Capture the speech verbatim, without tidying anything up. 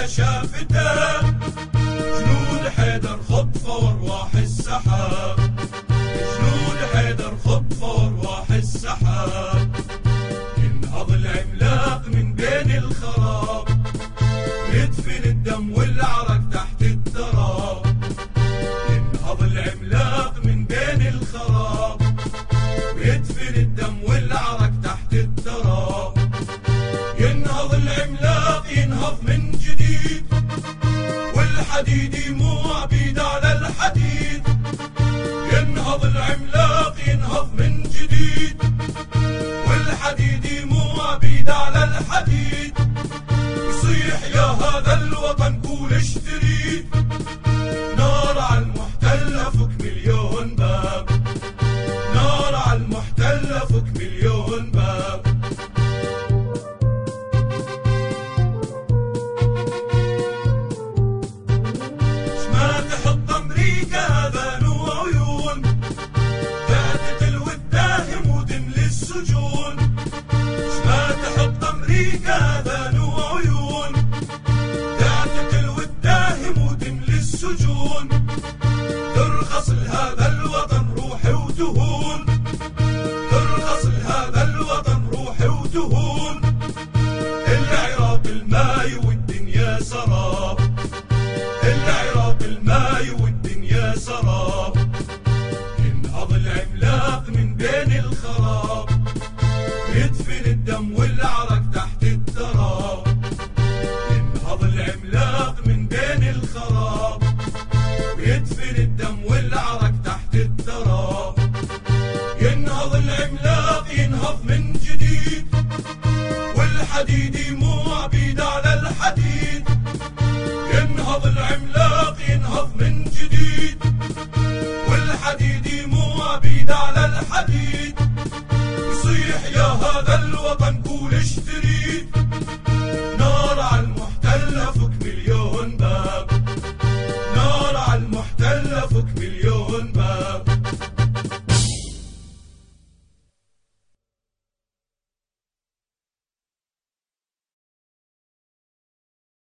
على شافته، جنود حيدر خطفة وارواح السحاب، جنود حيدر خطفة وارواح السحاب. ينهض العملاق من بين الخراب، يدفن الدم والعرق تحت التراب. ينهض العملاق من بين الخراب، ويدفن الدم والعرق تحت التراب. ينهض العملاق ينهض من جديد، والحديد مو عبيد على الحديد. ينهض العملاق ينهض من جديد، والحديد مو عبيد على الحديد. يصيح يا هذا الوطن قول اشتري، نار على المحتل فك مليون باب، نار على المحتل فك مليون باب. شما تحط امريكا اذان وعيون، تعتقل وتداهم وتملي السجون. شما تحط امريكا اذان وعيون، تعتقل وتداهم وتملي السجون. ترخص لهذا الوطن روحي وتهون، ترخص لهذا الوطن روحي وتهون. العراق الماي والدنيا سراب، العراق الماي والدنيا سراب. ينهض العملاق من بين الخراب.